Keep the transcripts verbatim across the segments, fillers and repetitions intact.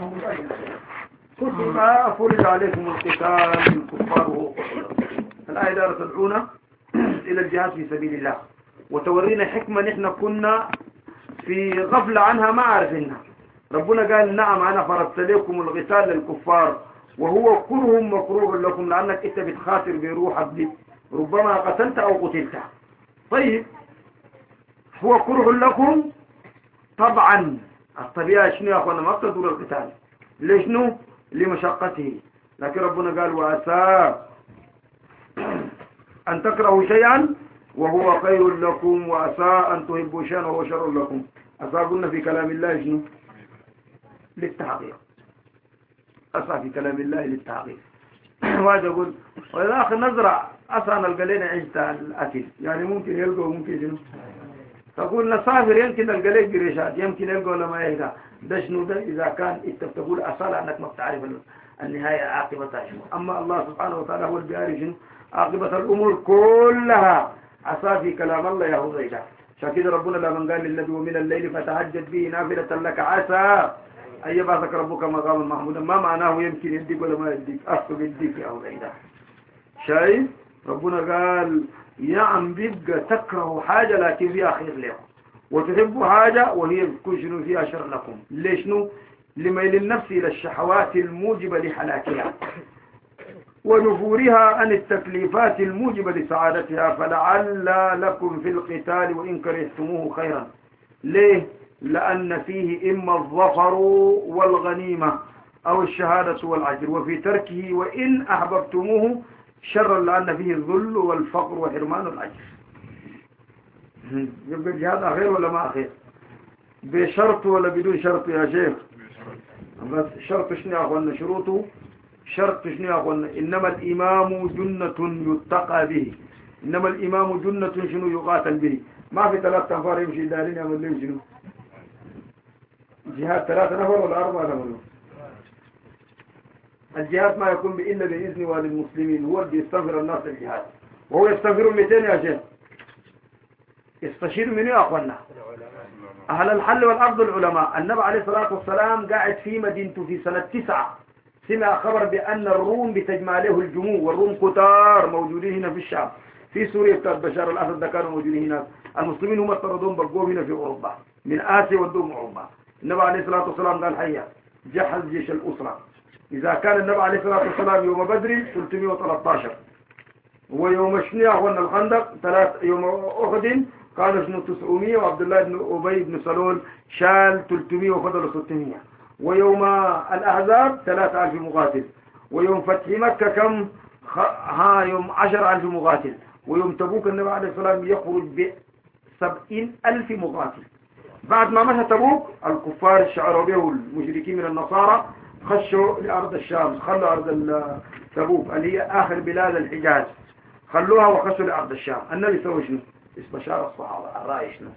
كتب فرض عليكم القتال الكفار وهو قتل. الآية دارت تدعونا إلى الجهاد في سبيل الله، وتورينا حكمة نحن كنا في غفلة عنها ما عارفينها. ربنا قال نعم أنا فرضت لكم القتال للكفار وهو كره مكروه لكم، لأنك أنت بتخاطر بروحك دي، ربما قتلت أو قتلت. طيب هو كره لكم طبعا، الطبيعة شنو يا أخوانا؟ ما بتدور القتال ليش؟ نو لمشقته، لكن ربنا قال وعسى أن تكرهوا شيئا وهو خير لكم، وعسى أن تحبوا شيئا وهو شر لكم. عسى قلنا في كلام الله شنو؟ للتحقيق. عسى في كلام الله للتحقيق. واحد يقول وإذا أخي نزرع عسى نلقى لنا عيشة الأكل، يعني ممكن يلقى وممكن شنو؟ تقول نسافر يمكن نلقى لك قريشات، يمكن يلقى ولا ما يلقى. ده شنو ده؟ إذا كان أنت بتقول أصلا أنك ما بتعرف النهاية عاقبتها شنو. أما الله سبحانه وتعالى هو اللي بيعرف شنو عاقبة الأمور كلها. عسى في كلام الله يا هذيلا. عشان كده ربنا لما قال للنبي ومن الليل فتهجد به نافلة لك عسى أن يبعثك ربك مقاما محمودا، ما معناه يمكن يديك ولا ما يديك، أصل يديك يا هذيلا. شايف؟ ربنا قال نعم بيبقى تكره حاجة لكن فيها خير لكم، وتحب حاجة وهي بتكون شنو فيها شر لكم. ليش؟ نو لميل النفس إلى الشهوات الموجبة لحلاكها ونفورها عن التكليفات الموجبة لسعادتها، فلعل لكم في القتال وإن كرهتموه خيرا. ليه؟ لأن فيه إما الظفر والغنيمة أو الشهادة والعجر، وفي تركه وإن أحببتموه شرا لأن فيه الذل والفقر وحرمان الأجر. يبقى الجهاد أخير ولا ما أخير؟ بشرط ولا بدون شرط يا شيخ؟ بس شرط شنو يا أخوانا؟ شروطه شرط شنو يا أخوانا؟ إنما الإمام جنة يتقى به، إنما الإمام جنة شنو يقاتل به. ما في ثلاث أنفار يمشي دارين يعمل لهم شنو؟ جهاد ثلاثة نفر ولا أربعة نفر؟ الجهاد ما يكون إلا بإذن والي المسلمين، هو اللي يستغفر الناس الجهاد، وهو يستغفر مئتين يا شيخ. يستشير من يا أخوانا؟ أهل الحل والأرض العلماء. النبي عليه الصلاة والسلام قاعد في مدينته في سنة تسعة، سمع خبر بأن الروم بتجمع له الجموع، والروم كتار موجودين هنا في الشام، في سوريا بتاعت بشار الأسد ده كانوا موجودين هناك. المسلمين هم الطردون بقوا هنا في أوروبا، من آسيا ودوم أوروبا. النبي عليه الصلاة والسلام قال حيا جهز جيش الأسرة. إذا كان النبي عليه الصلاة والسلام يوم بدر ثلاثمئة وثلاثة عشر، ويوم شنيع وأن الخندق ثلاث، يوم أحد كانوا شنو تسعمئة، وعبد الله بن أبي بن سلول شال ثلاثمئة وفضل ستمئة، ويوم الأحزاب ثلاثة آلاف مقاتل، ويوم فتح مكة كم؟ ها يوم عشرة آلاف مقاتل، ويوم تبوك النبي عليه الصلاة والسلام يخرج بسبعين ألف مقاتل. بعد ما مشى تبوك الكفار الشعروا به والمشركين من النصارى خشوا لأرض الشام، خلوا أرض تبوك اللي هي آخر بلاد الحجاز، خلوها وخشوا لأرض الشام. النبي سوى شنو؟ استشار الصحابة الرأي شنو؟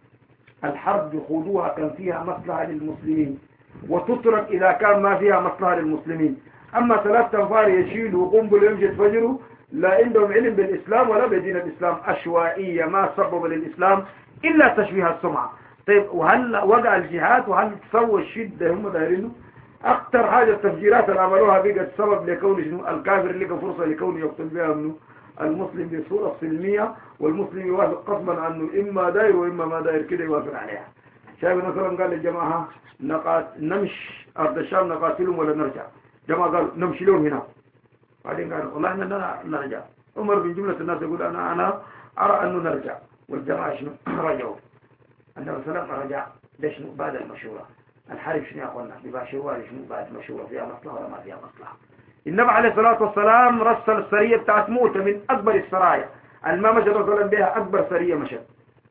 الحرب يخوضوها كان فيها مصلحة للمسلمين، وتترك إذا كان ما فيها مصلحة للمسلمين. أما ثلاث تنفار يشيلوا قنبل يمشي يتفجروا، لا عندهم علم بالإسلام ولا بدين الإسلام، أشوائية ما سبب للإسلام إلا تشويه السمعة. طيب وهل وقع الجهاد وهل تسوى الشدة هم دايرينه؟ أكثر حاجة التفجيرات اللي عملوها بقت سبب لكون شنو؟ الكافر لقى فرصة لكون يقتل بها منه المسلم بصورة سلمية، والمسلم يوافق قصبا عنه، إما داير وإما ما داير كده يوافق عليها. شايف مثلا قال للجماعة نقات نمش أرض الشام نقاتلهم ولا نرجع؟ جماعة قال نمشي لهم هنا، بعدين قالوا والله إننا نرجع. عمر بن جملة الناس يقول أنا أنا أرى أنه نرجع، والجماعة شنو رجعوا. النبي صلى الله عليه وسلم رجع. ده شنو بعد المشورة؟ الحرب شنو يا أخوانا؟ بيبقى شوال شنو بعد مشورة فيها مصلحة ولا ما فيها مصلحة؟ النبي عليه الصلاة والسلام رسل السرية بتاعت موتة من أكبر السرايا، الما مشى رسولا بها أكبر سرية مشت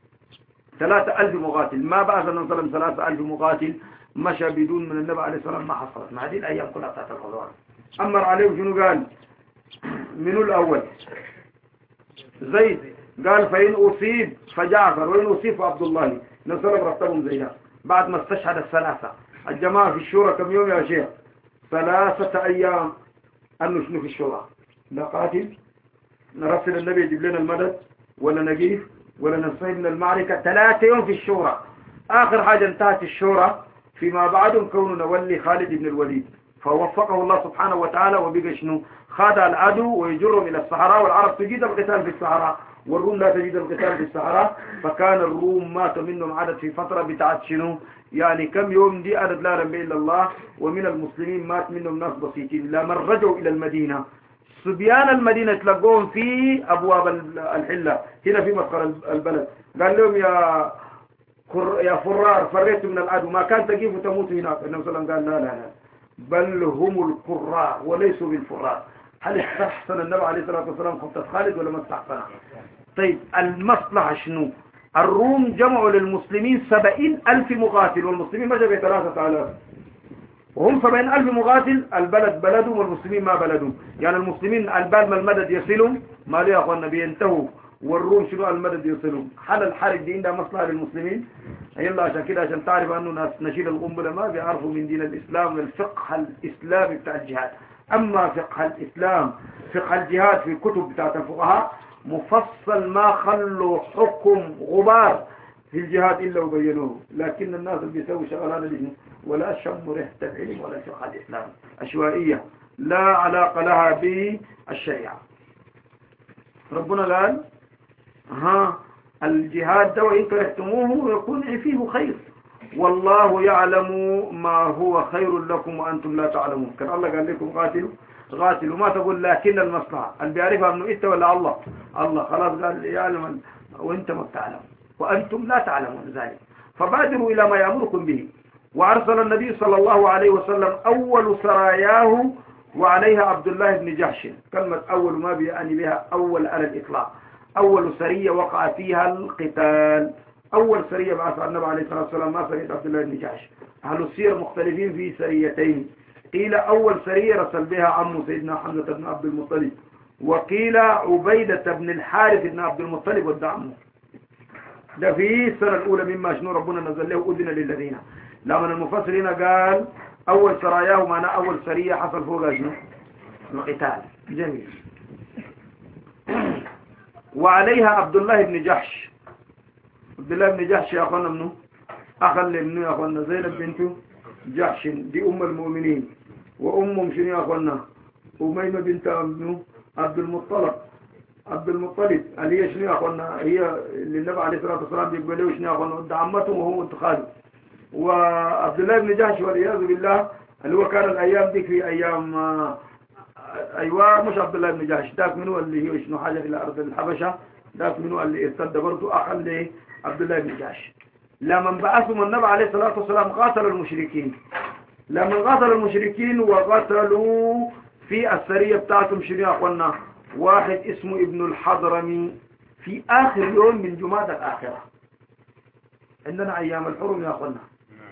ثلاثة ألف مقاتل. ما بعث النبي صلى الله عليه وسلم ثلاثة ألف مقاتل مشى بدون من النبي عليه الصلاة والسلام ما حصلت. مع هذه الأيام كلها بتاعت الغزوان أمر عليه شنو قال؟ منو الأول؟ زيد. قال فإن أصيب فجعفر وإن أصيب فعبد الله. نصر رتبهم زيها بعد ما استشهد الثلاثة. الجماعة في الشورى كم يوم يا شيخ؟ ثلاثة أيام. أنه شنو في الشورى؟ نقاتل، نرسل النبي يجيب لنا المدد، ولا نجيف، ولا نصيب من المعركة. ثلاثة يوم في الشورى. آخر حاجة انتهت الشورى فيما بعد كون نولي خالد بن الوليد، فوفقه الله سبحانه وتعالى وبقى شنو خاد العدو ويجرهم إلى الصحراء، والعرب تجيد القتال في الصحراء والروم لا تجيد القتال في الصحراء، فكان الروم مات منهم عدد في فترة بتاعت شنو يعني كم يوم دي عدد لا رب إلا الله، ومن المسلمين مات منهم ناس بسيطين. لما رجعوا إلى المدينة صبيان المدينة تلقوهم في أبواب الحلة هنا في مسقر البلد، قال لهم يا يا فرار فريت من العدو ما كان تجيب وتموت هناك. النبي صلى الله عليه وسلم قال لا لا لا بل هم القراء وليسوا بالفرار. هل استحسن النبي عليه الصلاة والسلام خطة خالد ولا ما استحسنها؟ طيب المصلحة شنو؟ الروم جمعوا للمسلمين سبعين ألف مقاتل والمسلمين مشوا بثلاثة آلاف، وهم سبعين ألف مقاتل، البلد بلدهم والمسلمين ما بلدهم. يعني المسلمين البال ما المدد يصلهم ما ليه يا أخوانا بينتهوا، والروم شنو المدد يصلهم. حل الحرج دي عندها مصلحة للمسلمين. يلا عشان كده عشان تعرف أنه ناس نشيل القنبلة ما بيعرفوا من دين الإسلام والفقه الإسلامي بتاع الجهاد. أما فقه الإسلام فقه الجهاد في الكتب بتاعت الفقهاء مفصل ما خلوا حكم غبار في الجهاد إلا وبينوه، لكن الناس اللي بيسوي شغلانة دي ولا شم ريحة العلم ولا فقه الإسلام، عشوائية لا علاقة لها بالشريعة. ربنا قال ها الجهاد ده وإن كرهتموه يكون فيه خير والله يعلم ما هو خير لكم وأنتم لا تعلمون. كان الله قال لكم قاتلوا قاتلوا ما تقول لكن المصلحة اللي بيعرفها انه انت ولا الله الله خلاص قال يعلم وانت ما تعلم وأنتم لا تعلمون ذلك، فبادروا إلى ما يأمركم به. وأرسل النبي صلى الله عليه وسلم أول سراياه وعليها عبد الله بن جحش. كلمة أول ما بيعني بها أول على الإطلاق، أول سرية وقع فيها القتال، أول سرية بعث النبي عليه الصلاة والسلام ما سرية عبد الله بن جحش. أهل السير مختلفين في سريتين، قيل أول سرية رسل بها عمه سيدنا حمزة بن عبد المطلب، وقيل عبيدة بن الحارث بن عبد المطلب ودى عمه. ده في السنة الأولى مما شنو ربنا نزل له أذن للذين. لما المفسرين قال أول سراياه معنى أول سرية حصل فوق شنو القتال. جميل. وعليها عبد الله بن جحش. عبد الله بن جحش يا أخوانا منه أخل منه يا أخوانا زينب بنته جحش دي أم المؤمنين، وأمهم شنو يا أخوانا أميمة بنت ابنه عبد المطلب. عبد المطلب اللي هي شنو يا أخوانا هي اللي النبي عليه الصلاة والسلام بيقبلوه شنو يا أخوانا ود عمته وهو ود خاله. وعبد الله بن جحش والعياذ بالله اللي هو كان الأيام ديك في أيام أيوة مش عبد الله بن جحش، ذاك منه اللي هي شنو حاجة إلى أرض الحبشة، ذاك منه اللي ارتد برضه أخل عبد الله بن جحش. لما بعثهم النبي عليه الصلاة والسلام قاتل المشركين، لما قاتل المشركين وقتلوا في السرية بتاعتهم شنو يا أخوانا واحد اسمه ابن الحضرمي في آخر يوم من جمادى الآخرة. عندنا أيام الحرم يا أخوانا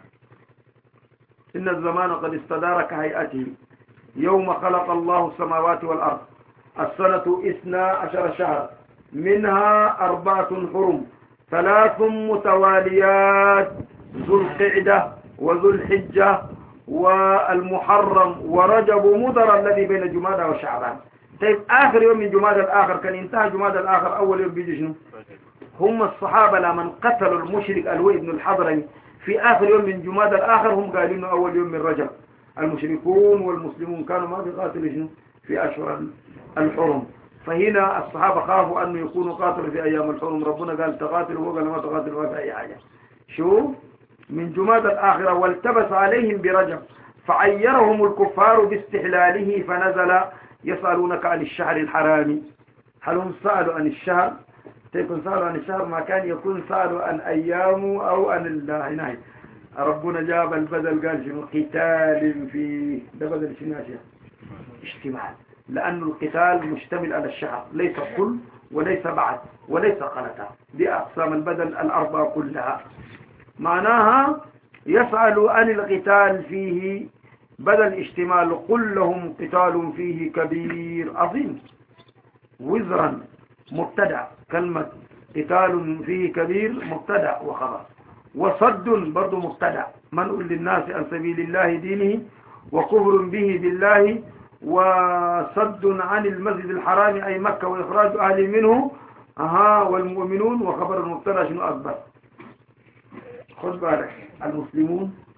إن الزمان قد استدار كهيئته يوم خلق الله السماوات والأرض السنة اثنا عشر شهر منها أربعة حرم ثلاث متواليات ذو القعدة وذو الحجة والمحرم ورجب مضر الذي بين جمادى وشعبان. طيب آخر يوم من جمادى الآخر كان انتهى جمادى الآخر أول يوم بيجي شنو؟ هم الصحابة لمن قتلوا المشرك الوي بن الحضرمي في آخر يوم من جمادى الآخر هم قالوا إنه أول يوم من رجب. المشركون والمسلمون كانوا ما بيقاتلوا شنو في أشهر الحرم، فهنا الصحابة خافوا أنه يكونوا قاتلوا في أيام الحرم. ربنا قال تقاتلوا وقال ما تقاتلوا ما في أي حاجة. شو من جمادى الآخرة والتبس عليهم برجب فعيرهم الكفار باستحلاله فنزل يسألونك عن الشهر الحرام هل هم سألوا عن الشهر؟ تكون سألوا عن الشهر ما كان يكون سألوا عن أيامه أو عن الله. ربنا جاب البدل قال شنو قتال فيه، ده بدل شنو يا شيخ اشتمال، لأن القتال مشتمل على الشهر ليس كل وليس بعد وليس قلتا، دي أقسام البدل الأربعة كلها. معناها يسأل عن القتال فيه بدل اشتمال قل لهم قتال فيه كبير عظيم وزرا مبتدع، كلمة قتال فيه كبير مبتدع وخبر، وصد برضو مبتدع منع للناس عن سبيل الله دينه وكفر به بالله وصد عن المسجد الحرام أي مكة وإخراج أهل منه أها والمؤمنون وخبر المبتدع شنو أكبر. خذ بالك المسلمون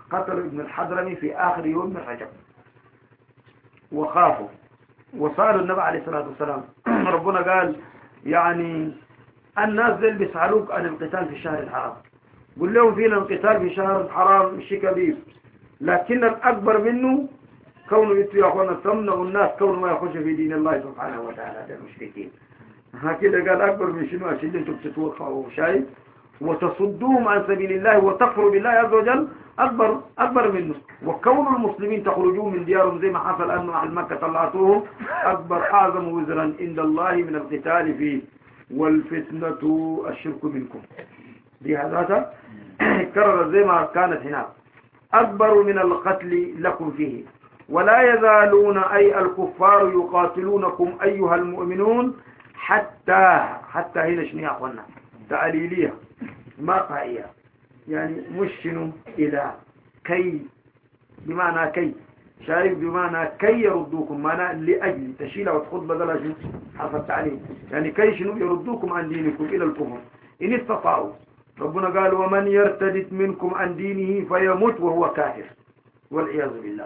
قتلوا ابن الحضرمي في آخر يوم من رجب وخافوا وصاروا النبي عليه الصلاة والسلام ربنا قال يعني الناس دول بيسألوك عن القتال في الشهر الحرام، قل لهم فينا القتال في شهر الحرام شيء كبير، لكن الأكبر منه كونه يا أخوانا تمنع الناس كونه ما يخش في دين الله سبحانه وتعالى المشركين. هكذا قال أكبر من شنو عشان انتم تتوقعوا شايف وتصدوهم عن سبيل الله وتكفروا بالله عز وجل أكبر أكبر منه. وكون المسلمين تخرجوا من ديارهم زي ما حصل أنه أهل مكة طلعتوهم أكبر أعظم وزرا عند الله من القتال فيه. والفتنة الشرك منكم دي هذا كرر زي ما كانت هناك أكبر من القتل لكم فيه ولا يزالون أي الكفار يقاتلونكم أيها المؤمنون حتى حتى هنا شنو يا أخوانا تعليلية ما قائية يعني مش شنو إلى كي بمعنى كي شايف بمعنى كي يردوكم معنى لأجل تشيل وتخذ بدلها شنو حرف التعليل يعني كي شنو يردوكم عن دينكم إلى الكفر إن استطاعوا. ربنا قال ومن يرتد منكم عن دينه فيموت وهو كافر والعياذ بالله.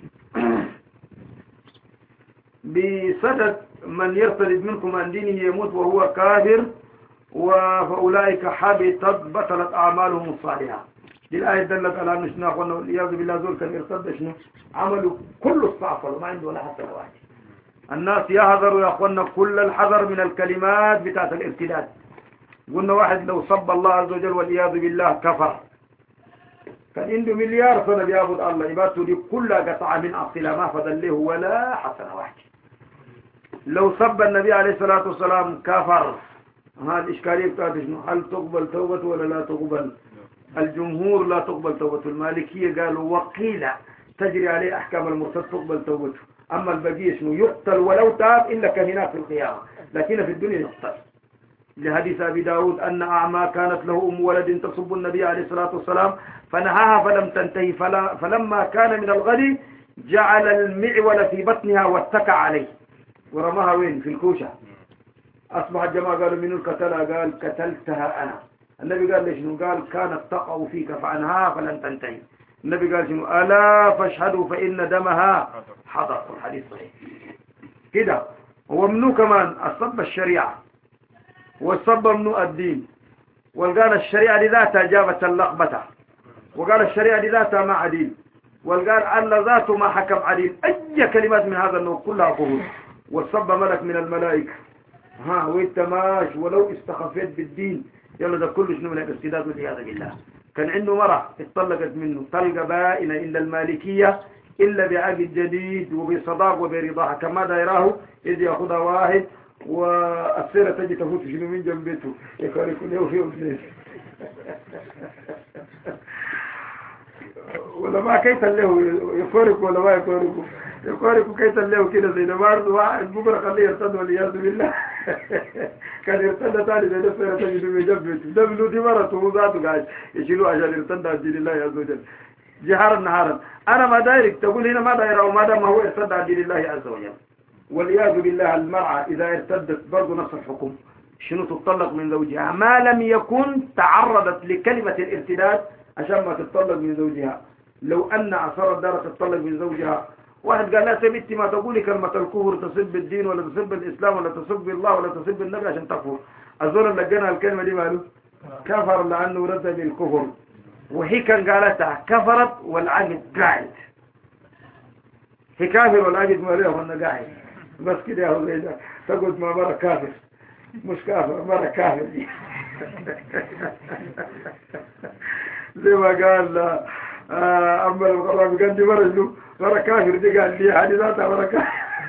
بسدد من يرتد منكم عن دينه يموت وهو كافر فأولئك حبطت بطلت أعمالهم الصالحة. دي الآية دلت على أنه شنو أخوانا والعياذ بالله ذول كان يرتد شنو عملوا كل الصعفة وما عنده ولا حتى واحد. الناس يحذروا يا أخوانا كل الحذر من الكلمات بتاعت الارتداد. قلنا واحد لو صب الله عز وجل والعياذ بالله كفر كان عنده مليار سنة بيعبد الله عبادته دي كلها قطع من أصلها ما فضل له ولا حسنة واحدة. لو صب النبي عليه الصلاة والسلام كفر هذا الإشكالية بتاعته شنو هل تقبل توبته ولا لا تقبل؟ الجمهور لا تقبل توبته. المالكية قالوا وقيل تجري عليه أحكام المرتد تقبل توبته. أما البقية شنو يقتل ولو تاب إلا كهناك في القيامة لكن في الدنيا يقتل. لحديث أبي داود أن أعمى كانت له أم ولد تصب النبي عليه الصلاة والسلام فنهاها فلم تنتهي فلا فلما كان من الغد جعل المعول في بطنها واتكى عليه ورماها وين في الكوشة. أصبح الجماعة قالوا من القتلها قال قتلتها أنا. النبي قال ليش شنو قال كانت تقع فيك فعنها فلن تنتهي. النبي قال شنو ألا فاشهدوا فإن دمها حضر. الحديث صحيح كده. ومنو كمان الصب الشريعة والصب ممنوع الدين. وقال الشريعة لذاتها جابت اللقبة وقال الشريعة لذاتها ما عديل وقال أن ذاته ما حكم عديل. أي كلمات من هذا النوع كلها قبول. والصب ملك من الملائكة ها وانت ماش ولو استخفيت بالدين يلا ده كله شنو من الاستداد والعياذ بالله. كان عنده مرة اتطلقت منه طلقة بائنة إلا المالكية إلا بعقد جديد وبصداق وبرضاها كما دايراه إذ يأخذها واحد والسيرة تجي تفوت شنو من جنبته يكون له في أمسين ولا ما كيتا له يفارق ولا ما يفارق يفارق كيتا له كده زي نمار واحد بكرة خليه يرتد والعياذ بالله. كان يرتد ثاني زي السيرة تجي من جنبته دبلو دي مرته ذاته قاعد يشيلوه عشان يرتد عن دين الله عز وجل جهارا نهارا. أنا ما دايرك تقول هنا ما دايره وما دام هو يرتد عن دين الله عز وجل. والعياذ بالله المرأة إذا ارتدت برضو نفس الحكم شنو تطلق من زوجها ما لم يكن تعرضت لكلمة الارتداد عشان ما تطلق من زوجها. لو أن أصرت دارة تطلق من زوجها واحد قال لا سمعتي ما تقولي كلمة الكفر تسب الدين ولا تسب الإسلام ولا تسب الله ولا تسب النبي عشان تكفر. الزول اللي لقينا الكلمة دي ماله كفر لأنه رد بالكفر وهي كان قالتها كفرت والعقد قاعد. هي كافر والعقد ماليه وانا قاعد بس كده يا هو زي ده تقول ما مرة كافر مش كافر مرة كافر زي ما قال آه أما الغرام قال لي مرة شنو مرة كافر دي قال لي حديثاتها مرة كافر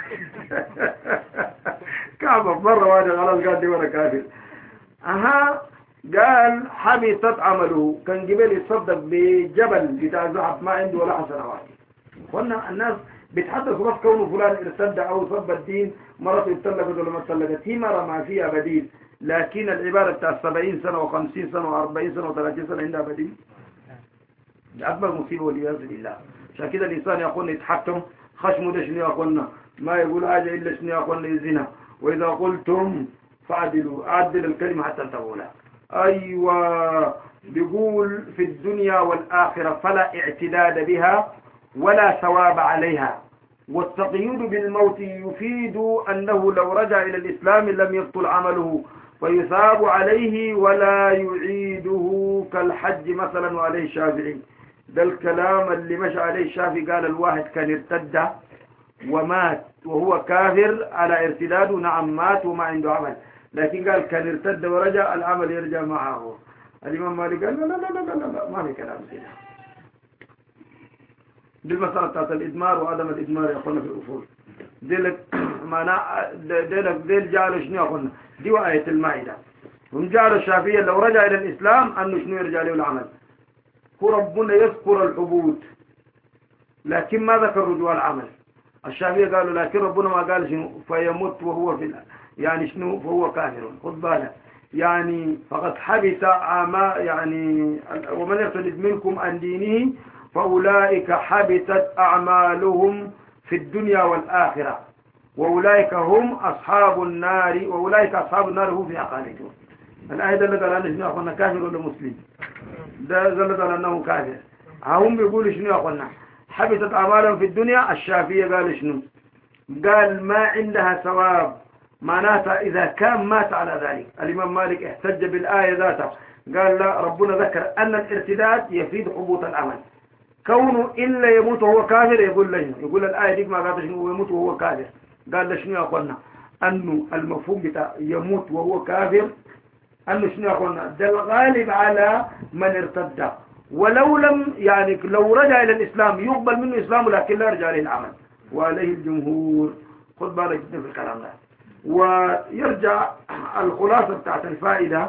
كافر مرة واحدة خلاص قال لي مرة كافر. أها قال حبطت عمله كان جبال يتصدق بجبل بتاع ذهب ما عنده ولا حسنة واحدة. قلنا الناس بيتحدثوا بس كونه فلان ارتد او صب الدين مرته اتطلقت ولا ما اتطلقت هي مرة ما فيها بديل. لكن العبارة بتاع سبعين سنة وخمسين سنة وأربعين سنة وثلاثين سنة عندها بديل. أكبر مصيبة والعياذ بالله. عشان كده الإنسان يا أخوانا يتحكم خشمه ده شنو يا أخوانا ما يقول حاجة إلا شنو يا أخوانا يزنا. وإذا قلتم فعدلوا أعدل الكلمة حتى تقولها. أيوة بيقول في الدنيا والآخرة فلا اعتداد بها ولا ثواب عليها. والتقييد بالموت يفيد أنه لو رجع إلى الإسلام لم يبطل عمله فيثاب عليه ولا يعيده كالحج مثلا وعليه الشافعي. ده الكلام اللي مشى عليه الشافعي، قال الواحد كان ارتد ومات وهو كافر على ارتداده، نعم مات وما عنده عمل، لكن قال كان ارتد ورجع العمل يرجع معه. الإمام مالك قال لا لا لا لا لا, لا ما في كلام كده. دي المسألة بتاعت الإدمار وعدم الإدمار يقولنا في الأصول. ديلك معناه ديلك ديل جعلوا شنو يقولنا دي وآية المائدة. هم جعلوا الشافعية لو رجع إلى الإسلام أنه شنو يرجع له العمل. هو ربنا يذكر العبود لكن ما ذكر رجوع العمل. الشافعية قالوا لكن ربنا ما قال شنو فيموت وهو في يعني شنو فهو كافر. خذ بالك يعني فقد حبس عما يعني ومن يرتد منكم عن دينه فأولئك حبطت أعمالهم في الدنيا والآخرة وأولئك هم أصحاب النار وأولئك أصحاب النار هم في خالدون. الآية دلت على أن شنو أخونا كافر ولا مسلم؟ ده دلت على أنه كافر. هم بيقولوا شنو أخونا حبطت أعمالهم في الدنيا. الشافعية قال شنو؟ قال ما عندها ثواب، معناتها إذا كان مات على ذلك. الإمام مالك احتج بالآية ذاتها قال لا، ربنا ذكر أن الارتداد يفيد حبوط العمل، كونه إلا يموت وهو كافر يقول لنا يقول الآية ديك ما قالت شنو يموت وهو كافر. قال شنو يا أخوانا أنه المفهوم بتاع يموت وهو كافر أنه شنو يا أخوانا ده الغالب على من ارتد، ولو لم يعني لو رجع إلى الإسلام يقبل منه إسلامه لكن لا يرجع للعمل وعليه الجمهور. خذ بالك جدا في الكلام ده. ويرجع الخلاصة بتاعت الفائدة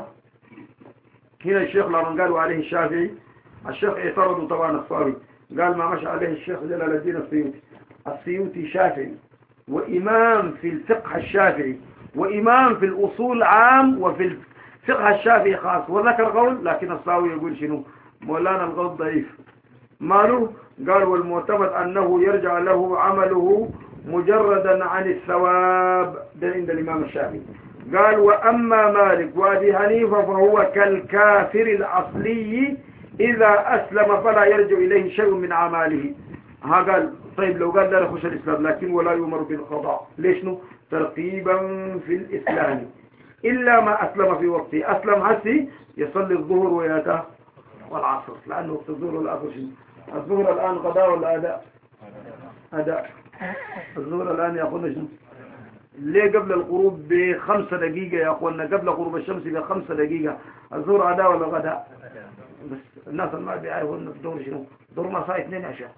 هنا الشيخ لما قالوا عليه الشافعي، الشيخ اعترضوا طبعا الصاوي قال ما مشى عليه الشيخ جلال الدين السيوطي. السيوطي شافعي وإمام في الفقه الشافعي وإمام في الأصول عام وفي الفقه الشافعي خاص، وذكر قول لكن الصاوي يقول شنو مولانا القول ضعيف. ماله؟ قال والمعتمد أنه يرجع له عمله مجردا عن الثواب، ده عند الإمام الشافعي. قال وأما مالك وأبي حنيفة فهو كالكافر الأصلي إذا أسلم فلا يرجع إليه شيء من أعماله. ها قال طيب لو قال لا يخش الإسلام لكن ولا يؤمر بالقضاء. ليش نو؟ ترقيبا في الإسلام إلا ما أسلم في وقته. أسلم هسي يصلي الظهر وياته والعصر، لأنه وقت الظهر والعصر شنو؟ الظهر الآن قضاء ولا أداء؟ أداء. الظهر الآن يا أخونا شنو؟ ليه قبل الغروب بخمسة دقيقة يا أخونا؟ قبل غروب الشمس بخمسة دقيقة. الظهر أداء ولا غداء؟ بس الناس ما بيعرفوا ان الدور شنو دور ما صار اثنين عشاء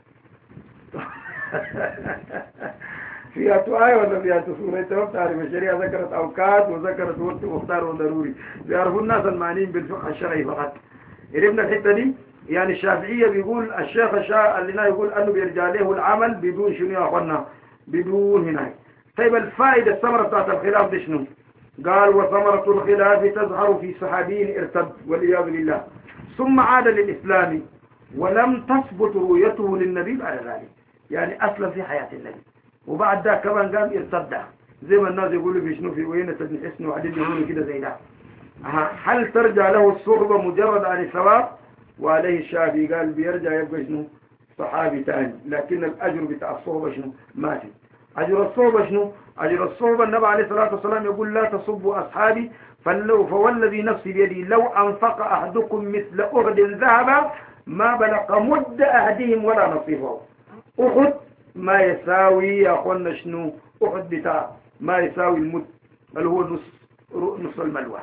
فيها آية ولا فيها سورة؟ انت ما بتعرف. الشريعة ذكرت اوقات وذكرت وقت مختار وضروري، بيعرفوا الناس المعنيين بالفقه الشرعي فقط. عرفنا الحته دي؟ يعني الشافعية بيقول الشيخ الشافعي اللي يقول انه بيرجع له العمل بدون شنو يا اخوانا بدون هناك. طيب الفائدة الثمرة بتاعت الخلاف دي شنو؟ قال وثمرة الخلاف تظهر في صحابي ارتد والعياذ بالله ثم عاد للإسلام ولم تثبت رؤيته للنبي بعد ذلك. يعني أسلم في حياة النبي وبعد ذلك كمان قام ارتد، زي ما الناس يقولوا في شنو في وينة بن حسن وعدين يقولوا كده زي ده. هل ترجع له الصحبة مجرد عن الثواب؟ وعليه الشافعي قال بيرجع يبقى شنو صحابي ثاني، لكن الأجر بتاع الصحبة شنو ما في. أجر الصحبة شنو؟ أجر الصحبة النبي عليه الصلاة والسلام يقول لا تصبوا أصحابي فلو فوالذي نفسي بيدي لو أنفق أحدكم مثل أحد ذهبا ما بلغ مد أحدهم ولا نصيفه. أحد ما يساوي يا أخوانا شنو؟ أحد بتاع ما يساوي المد اللي هو نص نص الملوى.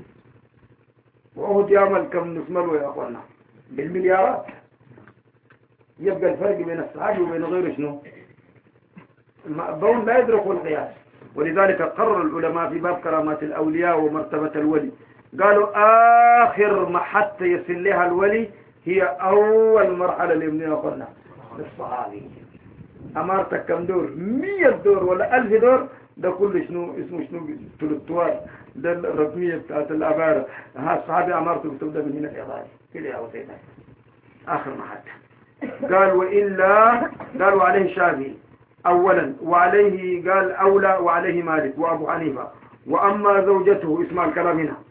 وأحد يعمل كم نص ملوى يا أخوانا؟ بالمليارات. يبقى الفرق بين الصحابي وبين غيره شنو؟ المأبون لا يدرك القياس. ولذلك قرر العلماء في باب كرامات الأولياء ومرتبة الولي قالوا آخر ما حتى يصل لها الولي هي أول مرحلة اللي من أخونا للصحابي. أمارتك كم دور؟ مية دور ولا ألف دور؟ ده كل شنو اسمه شنو تلتوار ده الرقمية بتاعت العبارة. ها الصحابي أمارته بتبدأ من هنا الإضافة كده يا وسيدنا آخر ما حتى. قال وإلا قالوا عليه الشافعي أولا وعليه قال أولى وعليه مالك وأبو حنيفة. وأما زوجته اسمع الكلام هنا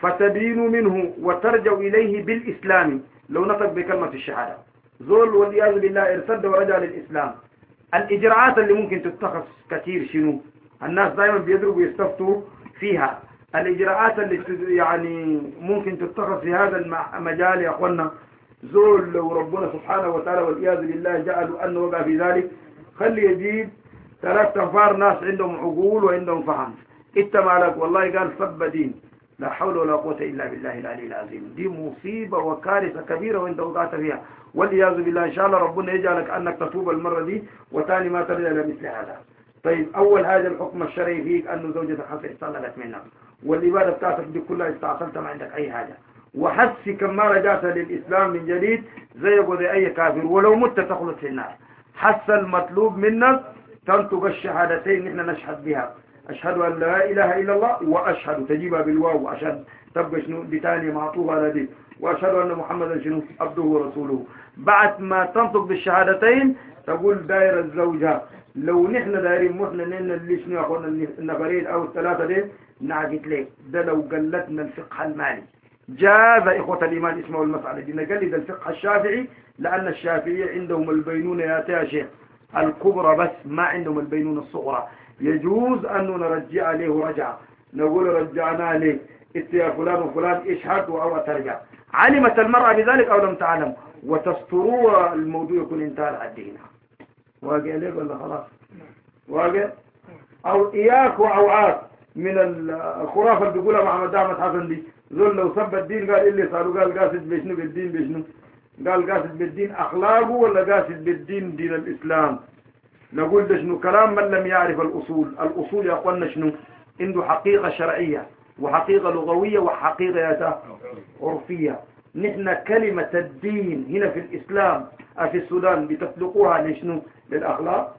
فتبين منه وترجع إليه بالإسلام لو نطق بكلمة الشهادة. زول والعياذ بالله ارتد ورجع للإسلام. الإجراءات اللي ممكن تتخذ كثير شنو؟ الناس دائما بيضربوا ويستفتوا فيها. الإجراءات اللي يعني ممكن تتخذ في هذا المجال يا أخوانا، زول لو ربنا سبحانه وتعالى والعياذ بالله جعلوا أنه وقع في ذلك، خلي يجيب ثلاث أنفار ناس عندهم عقول وعندهم فهم. إنت مالك والله قال سب دين، لا حول ولا قوة إلا بالله العلي العظيم. دي مصيبة وكارثة كبيرة وانت وقعت فيها والعياذ بالله. إن شاء الله ربنا يجعلك أنك تتوب المرة دي وتاني ما ترجع إلى مثل هذا. طيب أول حاجة الحكم الشرعي فيك أنه زوجتك حتى استعلت منك، والإبادة بتاعتك دي كلها استعصلت ما عندك أي حاجة، وحسي كما رجعت للإسلام من جديد زيك وزي أي كافر، ولو مت تخلص في النار. حس المطلوب منك تنطق الشهادتين نحن نشهد بها، أشهد أن لا إله إلا الله وأشهد، تجيبها بالواو عشان تبقى شنو بتاني معطوفة على دي، وأشهد أن محمدا شنو عبده ورسوله. بعد ما تنطق بالشهادتين تقول دائرة الزوجة. لو نحن دايرين محنا نحن اللي شنو أخونا النفرين أو الثلاثة دي نعقد ليه ده لو قلتنا الفقه المالي جاز إخوة الإيمان اسمه المسألة دي نقلد الفقه الشافعي، لأن الشافعي عندهم البينونة يا شيخ الكبرى بس ما عندهم البينونة الصغرى. يجوز أن نرجع عليه رجعة، نقول رجعنا ليه إنت يا فلان وفلان اشهد أو ترجع. علمت المرأة بذلك أو لم تعلم وتستروا الموضوع يكون انتهى الدين. واقع ليه ولا خلاص واقع؟ أو إياك وأوعاك من الخرافة اللي بيقولها محمد أحمد حسن دي، ذل لو سب الدين قال اللي صاروا قال قاصد بشنو بالدين بشنو؟ قال قاصد بالدين أخلاقه ولا قاصد بالدين دين الإسلام؟ نقول ده شنو كلام من لم يعرف الأصول. الأصول يا أخوانا شنو؟ عنده حقيقة شرعية وحقيقة لغوية وحقيقة عرفية. نحن كلمة الدين هنا في الإسلام في السودان بتطلقوها لشنو؟ للأخلاق.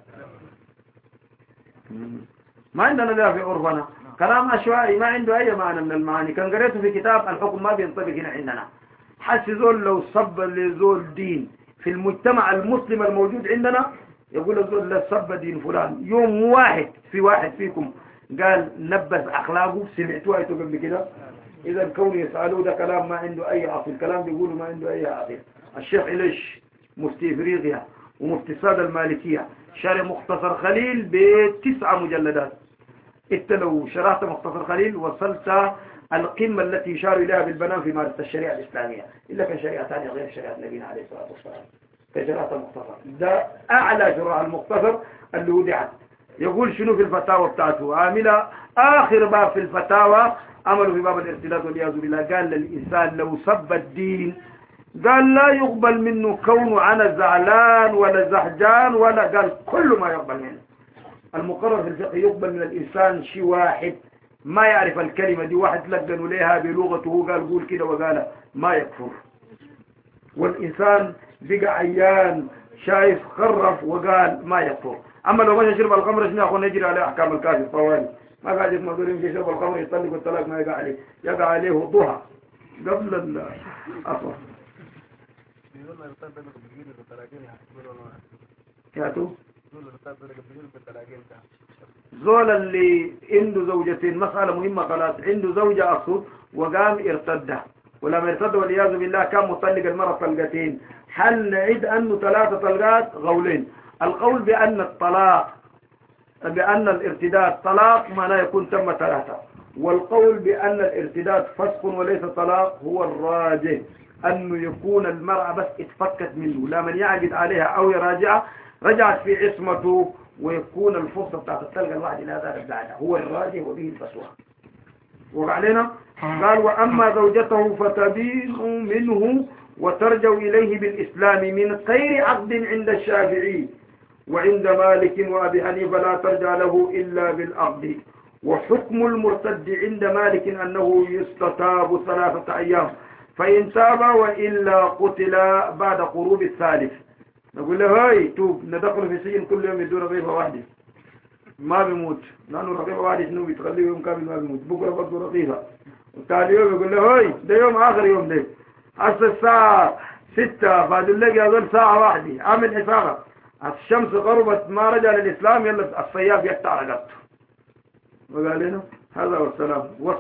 ما عندنا لا في عرفنا كلام عشوائي ما عنده أي معنى من المعاني. كان قريته في كتاب الحكم ما بينطبق هنا عندنا. حس زول لو صب لزول دين في المجتمع المسلم الموجود عندنا يقول زول لا صب دين فلان. يوم واحد في واحد فيكم قال نبذ أخلاقه سمعتوها قبل كده؟ إذا الكون يسألوه ده كلام ما عنده أي عقل، كلام بيقولوا ما عنده أي عقل. الشيخ إليش مفتي إفريقيا ومفتي السادة المالكية شارع مختصر خليل بتسعة مجلدات. انت لو شرحت مختصر خليل وصلت القمة التي يشار إليها بالبنان في مارسة الشريعة الإسلامية، إلا كان شريعة ثانية غير شريعة نبينا عليه الصلاة والسلام كشرحة المختصر. ده أعلى شرح المختصر اللي وضعت. يقول شنو في الفتاوى بتاعته؟ عاملة آخر باب في الفتاوى عملوا في باب الارتداد والعياذ بالله. قال للإنسان لو سب الدين قال لا يقبل منه كونه أنا زعلان ولا زحجان ولا، قال كل ما يقبل منه. المقرر في الفقه يقبل من الإنسان شيء واحد ما يعرف الكلمة دي، واحد لقنوا ليها بلغته قال قول كده وقال ما يكفر. والإنسان بقى عيان شايف خرف وقال ما يكفر. أما لو مشى شرب الخمر شنو أخونا نجري عليه أحكام الكافر طوالي. ما قاعد يسمعون يمشي يشرب الخمر يطلق والطلاق ما يقع عليه، يقع عليه ضحى قبل الأصل. كاتو زول اللي عنده زوجتين مسألة مهمة خلاص، عنده زوجة أصل وقام ارتد، ولما ارتد والعياذ بالله كان مطلق المرة طلقتين. هل نعيد أنه ثلاثة طلقات؟ قولين. القول بأن الطلاق بأن الارتداد طلاق ما لا يكون تم ثلاثة، والقول بأن الارتداد فسق وليس طلاق هو الراجح، أنه يكون المرأة بس اتفكت منه لا من يعقد عليها أو يراجعها رجعت في عصمته، ويكون الفرصة بتاعت الطلقة الواحد إلى ذلك بعدها هو الراجح وبه الفتوى. وعلينا قال وأما زوجته فتبين منه وترجع إليه بالإسلام من غير عقد عند الشافعي، وعند مالك وأبي حنيفة لا ترجع له إلا بالعقد. وحكم المرتد عند مالك أنه يستتاب ثلاثة أيام، فإن تاب وإلا قتل بعد قروب الثالث. نقول له هاي توب ندخل في السجن كل يوم يدور رغيفة واحدة ما بيموت، لأنه رغيفة واحدة شنو بتخليه يوم كامل ما بيموت، بكرة برضه رغيفة. وتالي يوم يقول له هاي ده يوم آخر يوم ده أصل الساعة ستة فاضل لك يظل ساعة واحدة عامل حسابك. الشمس غربت ما رجع للإسلام يلا الصياف يقطع رقبته. وقال لنا هذا والسلام وثق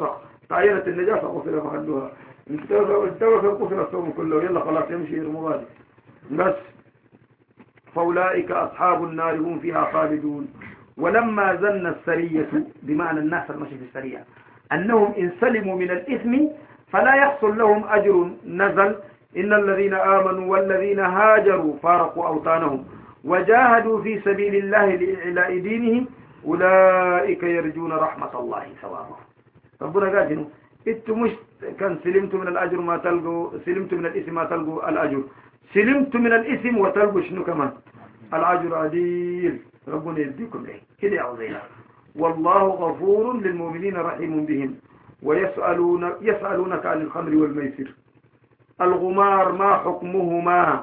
تعينت النجاسة غسل محلها، انتوى غسل الصوم كله، يلا خلاص يمشي المغادي بس. فأولئك أصحاب النار هم فيها خالدون. ولما زن السرية بمعنى الناس المشي في السرية أنهم إن سلموا من الإثم فلا يحصل لهم أجر نزل إن الذين آمنوا والذين هاجروا فارقوا أوطانهم وجاهدوا في سبيل الله لإعلاء دينه أولئك يرجون رحمة الله ثوابه. ربنا قال شنو؟ انتم مش كان سلمتوا من الأجر ما تلقوا، سلمتوا من الإثم ما تلقوا الأجر، سلمتوا من الإثم وتلقوا شنو كمان؟ الأجر عديل. ربنا يديكم له كده عظيم. والله غفور للمؤمنين رحيم بهم. ويسألون يسألونك عن الخمر والميسر. الغمار ما حكمهما؟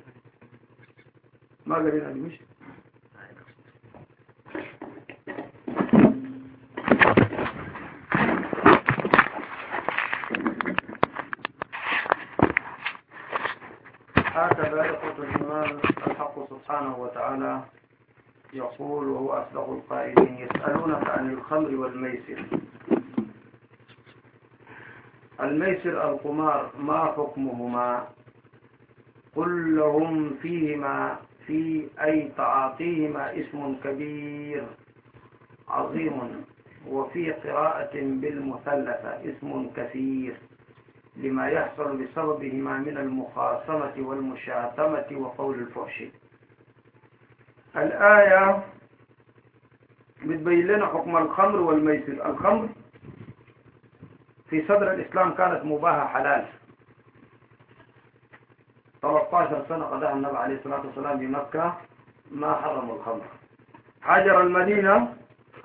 ما قرينا عليه مش هكذا يقول الإيمان. الحق سبحانه وتعالى يقول وهو أصدق القائلين يسألونك عن الخمر والميسر. الميسر القمار ما حكمهما؟ قل لهم فيهما في أي تعاطيهما اسم كبير عظيم، وفي قراءة بالمثلثة اسم كثير لما يحصل بسببهما من المخاصمة والمشاتمة وقول الفحش. الآية بتبين لنا حكم الخمر والميسر. الخمر في صدر الإسلام كانت مباحة حلال، ثلاثة عشر سنة قضاها النبي عليه الصلاة والسلام بمكة ما حرموا الخمر. هاجر المدينة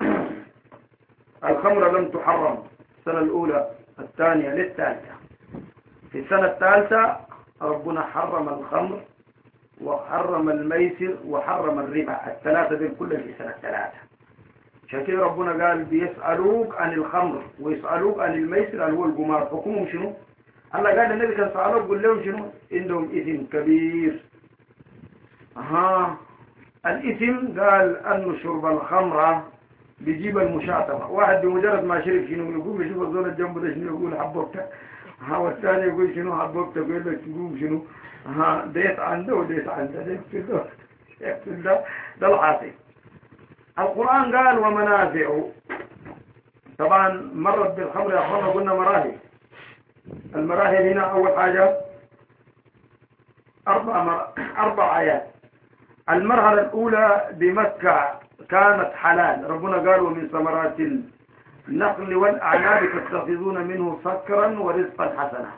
الخمر لم تحرم السنة الأولى الثانية للثالثة. في السنة الثالثة ربنا حرم الخمر وحرم الميسر وحرم الربا، الثلاثة دول كلها في سنة الثلاثة. عشان كده ربنا قال بيسألوك عن الخمر ويسألوك عن الميسر اللي هو القمار حكمهم شنو؟ الله قال للنبي كان سألوك قل لهم شنو؟ عندهم إثم كبير. أها الإثم قال أن شرب الخمر بيجيب المشاطمة. واحد بمجرد ما شرب شنو يقول يشوف الزول الجنب ده شنو يقول حبوبتك، ها والثاني يقول شنو حبوبتك، يقول لك تقول شنو ها ديت عنده وديت عنده ديت كده ده ده العاصي. القرآن قال ومنافع. طبعا مرت بالخمر يا اخوانا قلنا مراحل. المراحل هنا أول حاجة أربع مر... أربع آيات. المرحلة الأولى بمكة كانت حلال، ربنا قال ومن ثمرات النخل والأعناب تتخذون منه سكرا ورزقا حسنا.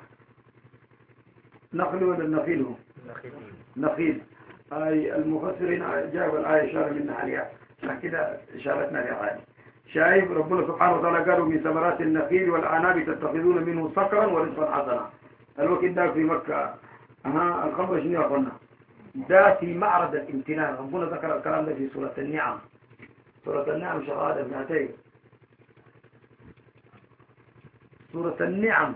نخل ولا النخيل؟ هو نخيل. أي المفسرين جاءوا الآية إشارة منها عليها، عشان كده إشارتنا لها. شايف ربنا سبحانه وتعالى قالوا من ثمرات النخيل والأعناب تتخذون منه سكرا ورزقا حسنا. الوقت ده في مكة. أها الخمر شنو يا أخوانا؟ ده في معرض الامتنان. ربنا ذكر الكلام ده في سورة النعم. سورة النعم شغالة بناتين. سورة النعم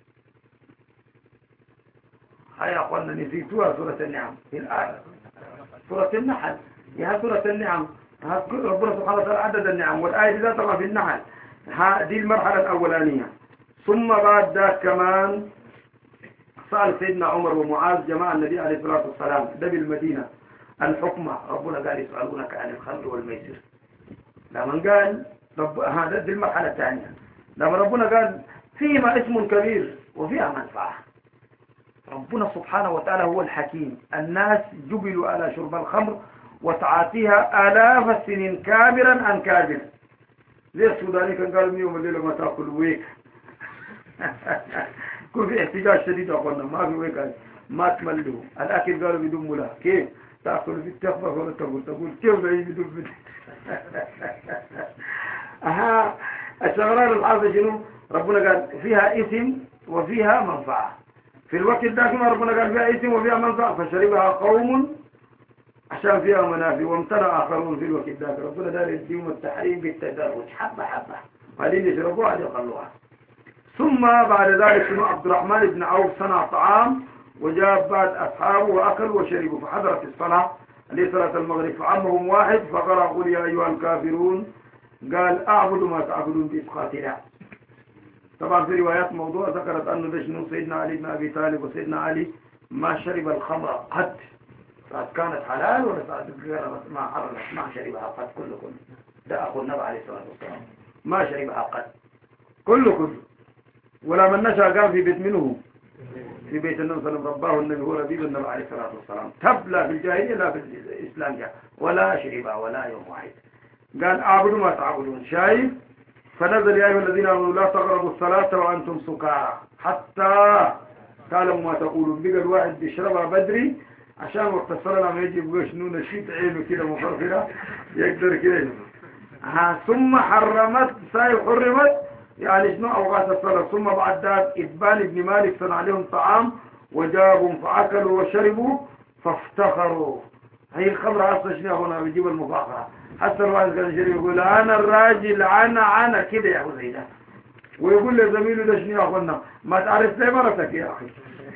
هيا يا أخوانا نسيتوها. سورة النعم في الآية سورة النحل. يا سورة النعم ربنا سبحانه وتعالى عدد النعم، والآية دي طبعا في النحل. دي المرحلة الأولانية. ثم بعد ذلك كمان سأل سيدنا عمر ومعاذ جماعة النبي عليه الصلاة والسلام ده بالمدينة الحكمة. ربنا قال يسألونك عن الخمر والميسر. لما قال رب هذا دي المرحلة الثانية. لما ربنا قال فيهما اسم كبير وفيها منفعة. ربنا سبحانه وتعالى هو الحكيم. الناس جبلوا على شرب الخمر وتعاطيها آلاف السنين كابرا عن كابر. زي السوداني كان قال يوم الليلة ما تأكل ويك. كل في احتجاج شديد أخوانا ما في ويك ما تملوا الأكل قالوا بدون ملا. كيف تأكل في التخفى ولا تقول تقول كيف لا بدون بدون. أها الشغلات الحاصلة شنو؟ ربنا قال فيها اسم وفيها منفعة. في الوقت ده كما ربنا قال فيها اسم وفيها منفعة فشربها قوم عشان فيها منافع وامتنع آخرون في الوقت ده. ربنا دار يديهم التحريم بالتدرج حبة حبة وبعدين يشربوها يقلوها. ثم بعد ذلك شنو؟ عبد الرحمن بن عوف صنع طعام وجاب بعد أصحابه وأكلوا وشربوا. فحضرت الصلاة عليه صلاة المغرب فعمهم واحد فقرأ قل يا أيها الكافرون قال أعبد ما تعبدون بإسقاط لا. طبعا في روايات موضوع ذكرت أنه ده شنو سيدنا علي بن أبي طالب وسيدنا علي ما شرب الخمر قد، ساعة كانت حلال ولا ساعة ما حرمت ما شربها قد كله كله. ده أخو النبي عليه الصلاة والسلام ما شربها قد كله كله. ولا من نشأ قام في بيت منه في بيت النبي صلى الله عليه وسلم رباه النبي هو ربيب النبي عليه الصلاة والسلام. تب لا في الجاهلية لا في الإسلام جاء ولا شربها ولا يوم واحد. قال أعبدوا ما تعبدون. شايف؟ فنزل يا أيها الذين آمنوا لا تقربوا الصلاة وأنتم سكارى حتى تعلموا ما تقولون. بقى الواحد بيشربها بدري عشان وقت الصلاة لما يجي يبقى شنو نشيط عينه كده مفرفرة يقدر كده. ها ثم حرمت ساي حرمت يعني شنو أوقات الصلاة. ثم بعد ذلك إبان ابن مالك صنع عليهم طعام وجابهم فأكلوا وشربوا فافتخروا. هي الخمرة أصلا شنو هنا بيجيب المفاخرة. حتى الواحد كان يشرب يقول أنا الراجل أنا أنا كده يا أخو زي ده، ويقول لزميله ده شنو يا أخونا ما تعرف لي مرتك يا أخي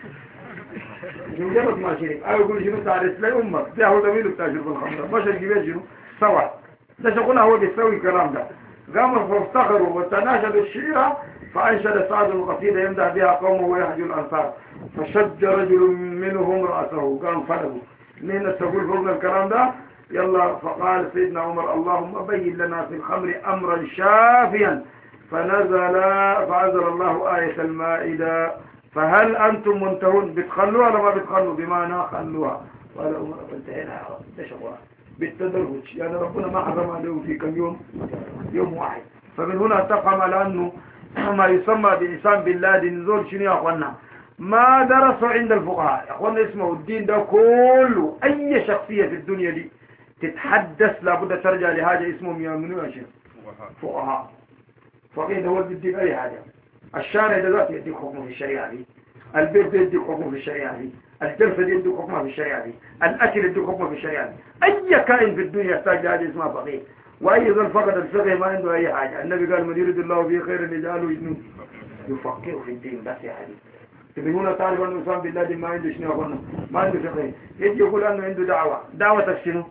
مجرد ما شرب. أو يقول شنو تعرف لي أمك ده هو زميله بتاجر بالخمرة ما شرب بيه شنو سوا. ده شغلنا هو بيسوي الكلام ده. قاموا فافتخروا وتناشدوا الشيرة فأنشد سعد القصيدة يمدح بها قومه ويحجو الأنصار. فشد رجل منهم رأسه قام فرغوا مين تقول فوقنا الكلام ده يلا. فقال سيدنا عمر اللهم بين لنا في الخمر أمرا شافيا. فنزل فأنزل الله آية المائدة فهل أنتم منتهون. بتخلوها ولا ما بتخلوا بمعنى خلوها. قال عمر انتهينا ده شغلها بالتدرج يعني ربنا ما حرم عليه في كم يوم يوم واحد. فمن هنا تفهم على أنه ما يسمى بإسام بالله دي نزول شنو يا أخوانا ما درسوا عند الفقهاء يا أخوانا. اسمه الدين ده كله أي شخصية في الدنيا دي تتحدث لابد ترجع لحاجة اسمهم يؤمنون يا شيخ فقهاء. فقيه ده هو بيديك أي حاجة. الشارع ده ذات يديك حكمه في الشريعة دي، البيت ده يديك حكمه في الشريعة دي، الجلسة دي يديك حكمه في الشريعة دي، الأكل يديك حكمه في الشريعة دي. أي كائن في الدنيا يحتاج لهذه اسمها فقيه. وأي ذل فقد الفقه ما عنده أي حاجة. النبي قال من يريد الله به خيرا يجعله يجنون يفقهه في الدين بس يا حبيبي. تبينون تعرف أنه إنسان بالله دي ما عنده شنو يقولنا ما عنده فقه. يجي يقول أنه عنده دعوة. دعوة شنو؟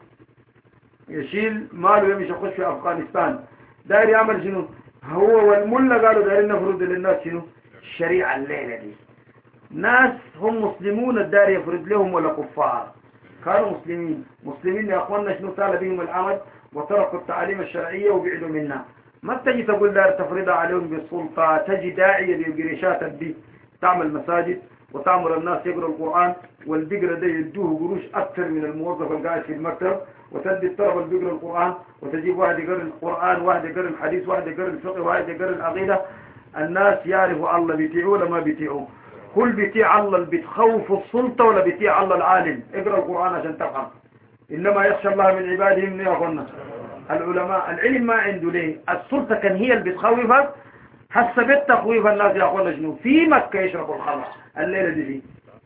يشيل ماله يمشي يخش في أفغانستان داير يعمل شنو؟ هو والملا قالوا دايرين نفرض للناس شنو؟ الشريعة الليلة دي. ناس هم مسلمون الدار يفرض لهم ولا كفار؟ كانوا مسلمين. مسلمين يا أخوانا شنو سال بهم العمل وتركوا التعاليم الشرعية وبعدوا منها. ما تجي تقول دار تفرضها عليهم بالسلطة. تجي داعية للقريشات دي تعمل مساجد وتعمل الناس يقرأ القرآن والبقرة ده يدوه قروش أكثر من الموظف القاعد في المكتب. وتدي الطلبة اللي بيقرأ القرآن وتجيب واحد يقرأ القرآن واحد يقرأ الحديث واحد يقرأ الفقه واحد يقرأ العقيدة. الناس يعرفوا الله بيطيعوه ولا ما بيطيعوه. كل بيطيع الله اللي بتخوف السلطة ولا بيطيع الله العالم. اقرأ القرآن عشان تفهم. إنما يخشى الله من عباده من يظن العلماء. العلم ما عنده ليه. السلطة كان هي اللي بتخوفك. حسبت تخويف الناس يا أخوانا شنو في مكة يشربوا الخمر الليلة دي فيه.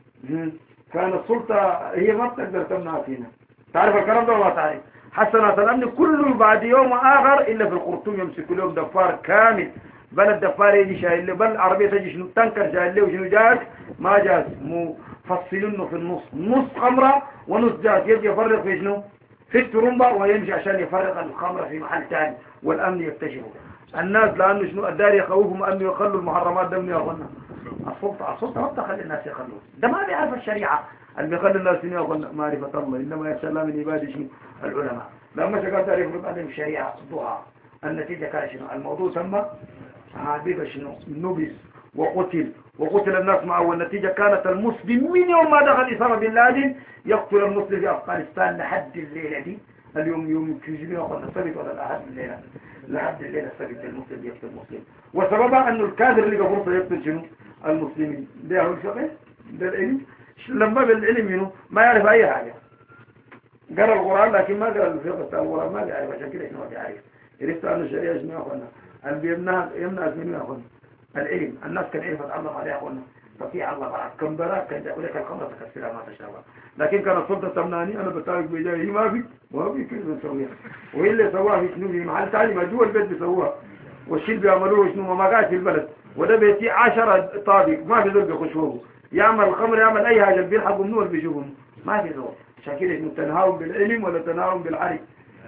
كان السلطة هي ما بتقدر تمنع فينا. تعرف الكلام ده ولا تعرف؟ حسنا الأمن كله بعد يوم آخر إلا في الخرطوم يمسكوا لهم دفار كامل. بل الدفار يجي شايل له بل العربية تجي شنو تنكر شايل له وشنو جاز ما جاز مفصلينه في النص نص خمرة ونص جاز. يجي يفرق في شنو في الترمبة ويمشي عشان يفرق الخمرة في محل ثاني والأمن يكتشفه. الناس لأنه شنو الدار يخوفهم أنه يخلوا المحرمات دم يا أخوانا. السلطة السلطة ما بتخلي الناس يخلوا. ده ما بيعرف الشريعة. اللي بيخلي الناس شنو يقول معرفة الله إنما يخشى الله من عباده شنو العلماء. لما شكل تعرف عليهم الشريعة ضوءها النتيجة كان شنو الموضوع تم حبيب شنو نبس وقتل وقتل الناس معه. والنتيجة كانت المسلم من يوم ما دخل إسامة بن لادن يقتل المسلم في أفغانستان لحد الليلة دي. اليوم يوم كيجيني وقلنا السبت ولا الأحد الليلة لحد الليلة السبت المسلم يقتل المسلم. وسببها أنه الكافر اللي فرصة يقتل شنو المسلمين. ده هو الفقه ده العلم. لما بالعلم منه ما يعرف أي حاجة. قرأ القرآن لكن ما قرأ الفقه بتاع القرآن ما يعرف. عشان كده إحنا ما بيعرف. عرفت أن الشريعة شنو يا أخوانا اللي يمنع يمنع منه يا أخوانا العلم. الناس كان عرفت تعلم عليه يا أخوانا تطيع الله بعد كم براك كان يقول لك الخمرة تكسرها ما تشربها. لكن كان السلطة تمنعني أنا بتارك بجاي ما في ما في كيف نسويها. وهي اللي سواها في شنو في محل ثاني ما جوا البيت بيسووها. والشيء بيعملوه شنو ما قاعد في البلد. وده بيتي عشرة طابق ما في ذول بيخشوه. يعمل الخمر يعمل أي حاجة بيلحقوا منه اللي بيشوفهم ما في ذول. عشان كده اسمه تنهاهم بالعلم ولا تنهاهم بالعرق.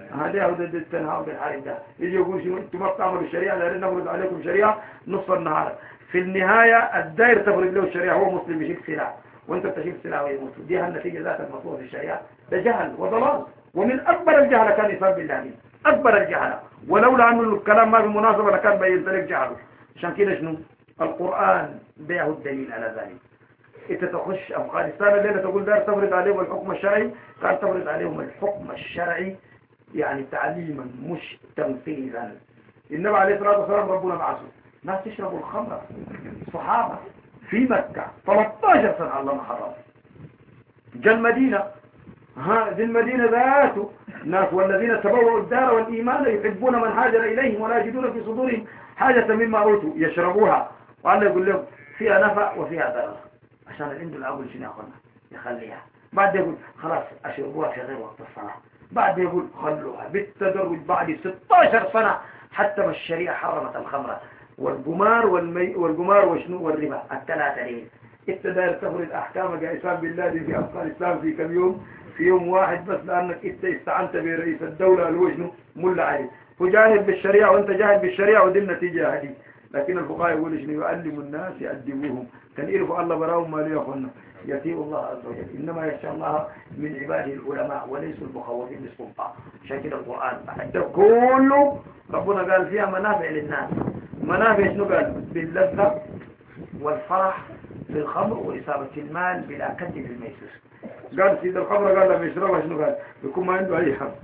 هذا هو ضد التنهار بالحال ده. يجي يقول شنو انتم ما بتعملوا الشريعه لان نفرض عليكم شريعه نصف النهار. في النهايه الداير تفرض له الشريعه، هو مسلم يشيل سلاح وانت بتشيل سلاح وهي مسلم. دي النتيجه ذات المطلوبه في الشريعه. ده جهل وضلال، ومن اكبر الجهل كان يصاب بالله، اكبر الجهل، ولولا ان الكلام ما بمناسبه لكان بين ذلك جهله. عشان كده شنو القران ده هو الدليل على ذلك. انت تخش افغانستان الليله تقول دار تفرض عليهم الحكم الشرعي، كان تفرض عليهم الحكم الشرعي يعني تعليما مش تنفيذا. النبي عليه الصلاه والسلام ربنا بعثه ناس تشربوا الخمر، صحابه في مكه ثلاثة عشر سنه الله ما حرم. جاء المدينه، ها ذي المدينه ذاته ناس والذين تبوأوا الدار والايمان يحبون من هاجر اليهم ولا يجدون في صدورهم حاجه مما اوتوا يشربوها، والله يقول لهم فيها نفع وفيها ضرر، عشان العنده الأول شنو ياخذها يخليها، بعد يقول خلاص أشربوها في غير وقت الصلاة، بعد يقول خلوها بالتدرج بعد ستة عشر سنة حتى ما الشريعة حرمت الخمرة والقمار والمي والقمار وشنو والربا الثلاثة لين. ابتدى تفرض أحكام قائسان بالله في أفغان الإسلام في كم يوم، في يوم واحد بس، لأنك انت استعنت برئيس الدولة اللي هو شنو ملا علي، هو جاهل بالشريعة وانت جاهل بالشريعة، ودي النتيجة هذه. لكن الفقهاء يقولوا شنو يعلموا الناس يأدبوهم، كان يعرفوا الله براهم ما ليه أخونا يطيعوا الله عز وجل. إنما يخشى الله من عباده العلماء وليسوا المخوفين بالسلطان. عشان كده القرآن حتى كله ربنا قال فيها منافع للناس. منافع شنو قال؟ باللذة والفرح في الخمر وإصابة المال بلا كد بالميسر. قال سيد الخمر قال لما يشربها شنو قال؟ يكون ما عنده أي حق.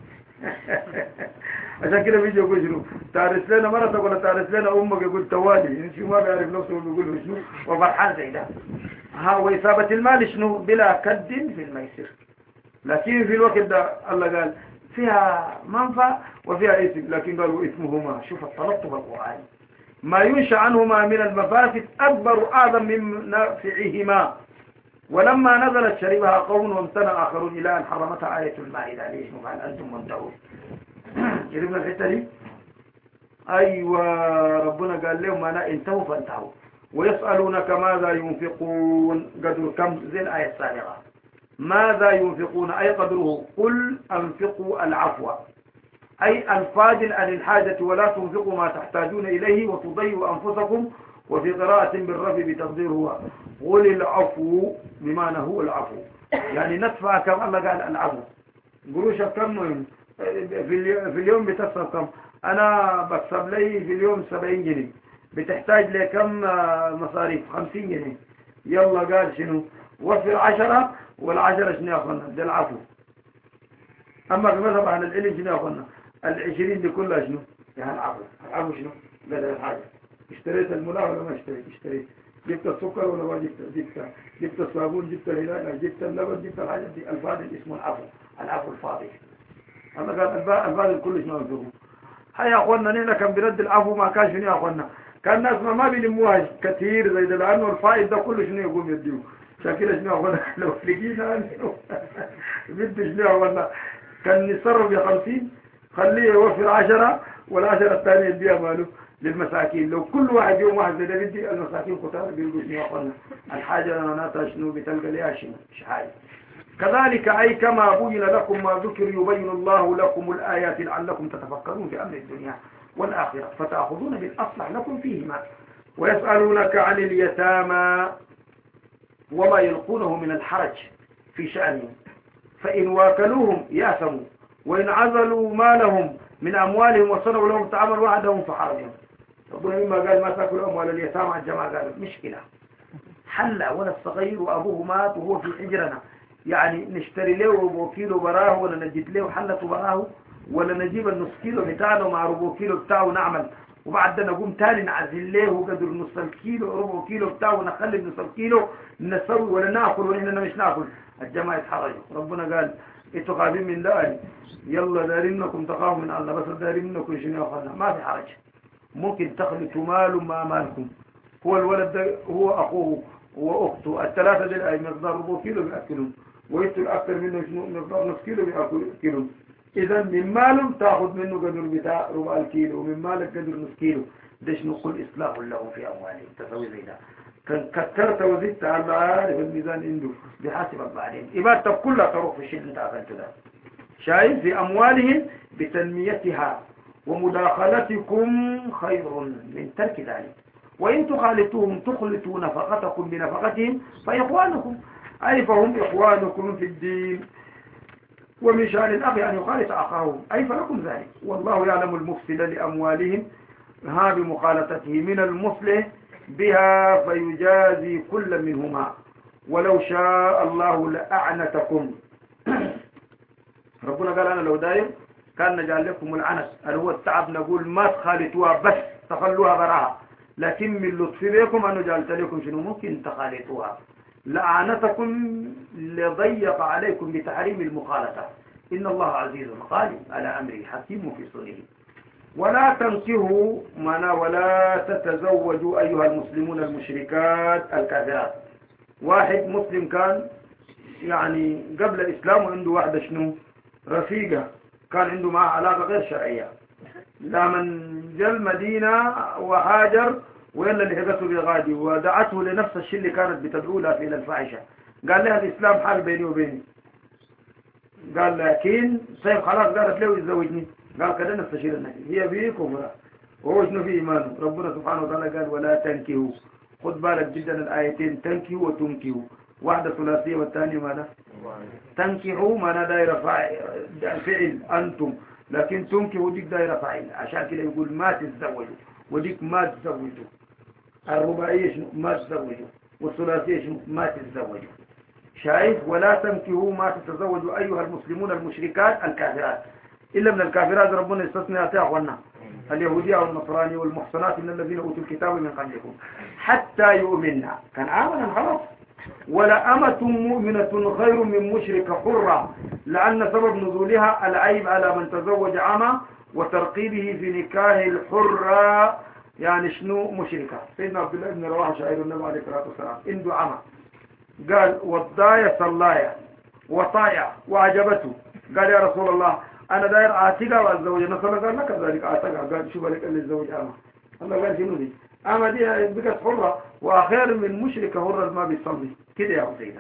عشان كده بيجي يقول شنو تعرف لنا مرتك ولا تعرف لنا امك، يقول توالي شو ما بيعرف نفسه وبيقول شنو وفرحان زي ده. ها وإصابة المال شنو بلا كد في الميسر. لكن في الوقت ده الله قال فيها منفع وفيها إثم، لكن قالوا إثمهما، شوف التلطف القرآني، ما ينشأ عنهما من المفاسد أكبر أعظم من نافعهما. ولما نزلت شربها قوم وامتنع آخرون إلى أن حرمتها آية المائدة. ليش قال أنتم منتهون؟ جربنا الحتة دي. أيوة ربنا قال لهم أنا انتهوا فانتهوا. ويسألونك ماذا ينفقون قدر كم زي الآية السابقة، ماذا ينفقون أي قدره، قل أنفقوا العفو أي الفاضل عن الحاجة ولا تنفقوا ما تحتاجون إليه وتضيعوا أنفسكم. وفي قراءة بالرفع بتقديره قل العفو بمعنى هو العفو، يعني ندفع كم الله قال العفو. قروشك كم في اليوم بتصرف كم؟ أنا بكسب لي في اليوم سبعين جنيه، بتحتاج لي كم مصاريف؟ خمسين جنيه. يلا قال شنو وفر عشرة، والعشرة شنو يا أخوانا؟ ده العفو. أما في مذهب عن العلم شنو يا أخوانا؟ العشرين دي كلها شنو؟ يعني العفو. العفو شنو؟ بدل الحاجة. اشتريت الملاء ولا ما اشتريت؟ اشتريت. جبت السكر ولا ما جبت؟ جبت. جبت الصابون، جبت الهلال، جبت اللبن، جبت الحاجات دي. الفاضل اسمه العفو، العفو الفاضل. الله قال الفاضل كله شنو ينفقه؟ هيا يا اخوانا نحن كان برد العفو ما كان شنو يا اخوانا؟ كان الناس ما, ما بيلموها كثير زي ده، لانه الفائد ده كله شنو يقوم يديه. عشان كده شنو يا اخوانا لو لقينا بده شنو يا اخوانا كان يصرف ب خمسين خليه يوفر عشرة، والعشرة الثانية يديها ماله للمساكين. لو كل واحد يوم واحد زي ده بدي المساكين كتار بيلقوا شنو يا اخوانا الحاجة لنا شنو بتلقى ليها شنو مش حاجة. كذلك أي كما بين لكم ما ذكر يبين الله لكم الآيات لعلكم تتفكرون في أمر الدنيا والآخرة فتأخذون بالأصلح لكم فيهما. ويسألونك عن اليتامى وما يلقونه من الحرج في شأنهم، فإن واكلوهم يأثموا، وإن عزلوا مالهم من أموالهم وصنعوا لهم تعامل وعدهم فحرجهم. ربنا مما قال ما تأكلوا أموال اليتامى الجماعة قالوا مشكلة حل ولا الصغير وأبوه مات وهو في حجرنا، يعني نشتري له ربع كيلو براه ولا نجيب له حلة براه ولا نجيب النص كيلو بتاعنا مع ربع كيلو بتاعه نعمل، وبعد ده نقوم تاني نعزل له قدر نص الكيلو ربع كيلو بتاعه ونخلي نص الكيلو نسوي ولا ناكل ونحن مش ناكل. الجماعة يتحرجوا. ربنا قال انتوا خايفين من ده، يلا دارينكم تخافوا من الله، بس دارينكم شنو يا اخوانا ما في حرج. ممكن تخلطوا مال مع مالكم، هو الولد ده هو اخوه واخته الثلاثه دول اي مقدار ربع كيلو بياكلون، ويقتل اكثر منه شنو مقدار نص كيلو بياكلون. اذا من مالهم تاخذ منه قدر بتاع ربع الكيلو ومن مالك قدر نص كيلو. ده شنو قل اصلاح لهم في اموالهم تسوي زي ده. كان كثرت وزدت على عارف الميزان عنده بحسب بعدين عبادتك كلها تروح في الشيء اللي انت عملته ده. شايف في أموالهم بتنميتها، ومداخلتكم خير من ترك ذلك. وإن تخالطوهم تخلطوا نفقتكم بنفقتهم فإخوانكم، أي فهم إخوانكم في الدين. ومن شأن الأخ أن يخالط أخاه، أي فلكم ذلك. والله يعلم المفسد لأموالهم ها بمخالطته من المصلح بها فيجازي كل منهما، ولو شاء الله لأعنتكم. ربنا قال أنا لو داير كان نجعل لكم العنت اللي هو التعب، نقول ما تخالطوها بس تخلوها براها، لكن من لطف بكم أنه جعلت لكم شنو ممكن تخالطوها. لأعنتكم لضيق عليكم بتحريم المخالطة، إن الله عزيز غالب على أمره حكيم في صنعه. ولا تنكحوا منا ولا تتزوجوا أيها المسلمون المشركات الكافرات. واحد مسلم كان يعني قبل الإسلام وعنده واحدة شنو رفيقة، كان عنده معها علاقة غير شرعية، لمن جاء المدينة وهاجر ويلا لحقته بغادي ودعته لنفس الشيء اللي كانت بتدعو لها إلى الفاحشة، قال لها الإسلام حال بيني وبيني، قال لكن طيب خلاص، قالت له يتزوجني، قال كده نستشير النبي، هي فيه كفرة وهو شنو في إيمانه. ربنا سبحانه وتعالى قال ولا تنكهوا، خد بالك جدا الآيتين تنكهوا وتنكهوا، واحدة ثلاثية والثانية ماذا؟ تنكحوا مانا دايرة فعل أنتم، لكن تنكحوا ديك دايرة فاعل، عشان كده يقول ما تتزوجوا، وديك ما تتزوجوا. الرباعية شنو؟ ما تتزوجوا، والثلاثية شنو؟ ما تتزوجوا. شايف؟ ولا تنكحوا ما تتزوجوا أيها المسلمون المشركات الكافرات، إلا من الكافرات ربنا يستثنى أتاعنا اليهودية والنصراني والمحصنات من الذين أوتوا الكتاب من قبلكم حتى يؤمننا، كان آمنا خلاص. ولا أمة مؤمنة خير من مشركة حرة، لأن سبب نزولها العيب على من تزوج عما وترقيبه في نكاه الحرة، يعني شنو مشركة. سيدنا عبد الله بن رواحة شاعر النبي عليه الصلاة والسلام عنده عما، قال والضايا صلايا وطايع وعجبته، قال يا رسول الله أنا داير أعتقها وأتزوج، نصر قال لك ذلك أعتقها، قال شو بالك اللي تزوج عما، الله قال شنو دي أما دي بقت حرة وآخر من مشركة حرة ما بيصلي كده يا حسين.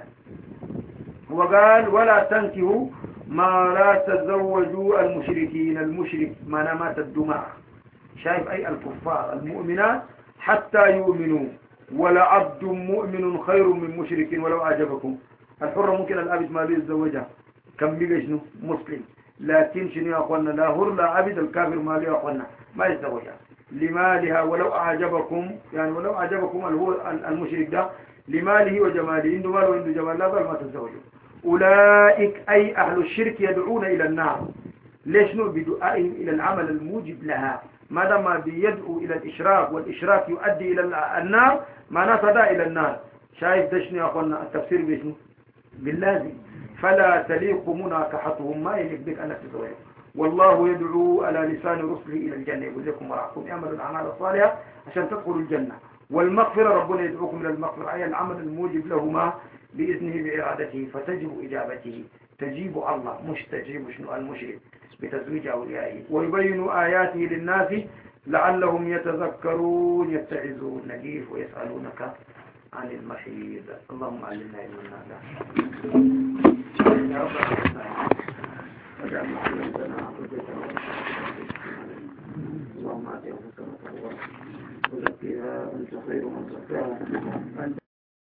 وقال ولا تنكحوا ما لا تزوجوا المشركين، المشرك ما مات الدماء، شايف أي الكفار المؤمنات حتى يؤمنوا. ولا عبد مؤمن خير من مشرك ولو أعجبكم. الحرة ممكن الأبد ما بيتزوجها كم بيجي شنو مسلم، لكن شنو يا أخوانا لا هر لا عبد الكافر ما بي أخوانا ما يتزوجها لمالها ولو أعجبكم، يعني ولو أعجبكم هو المشرك ده لماله وجماله، عنده مال وعنده جمال لا بل ما تتزوجوا. أولئك أي أهل الشرك يدعون إلى النار، ليش نو بدعائهم إلى العمل الموجب لها، ما دام بيدعو إلى الإشراك والإشراك يؤدي إلى النار ما نفذ إلى النار. شايف دشني يا أخوانا التفسير بشنو باللازم، فلا تليق مناكحتهم ما يليق بك أن تتزوجوا. والله يدعو على لسان رسله إلى الجنة، يقول لكم وراءكم اعملوا الأعمال الصالحة عشان تدخلوا الجنة، والمغفرة ربنا يدعوكم إلى المغفرة، أي العمل الموجب لهما بإذنه بإرادته، فتجب إجابته، تجيب الله مش تجيب شنو المشرك بتزويج أوليائه، ويبين آياته للناس لعلهم يتذكرون يتعظون. نجيف ويسألونك عن المحيض، اللهم علمنا علما نافعا. اللهم آت أنفسنا تقواها وزكها أنت خير من زكاها.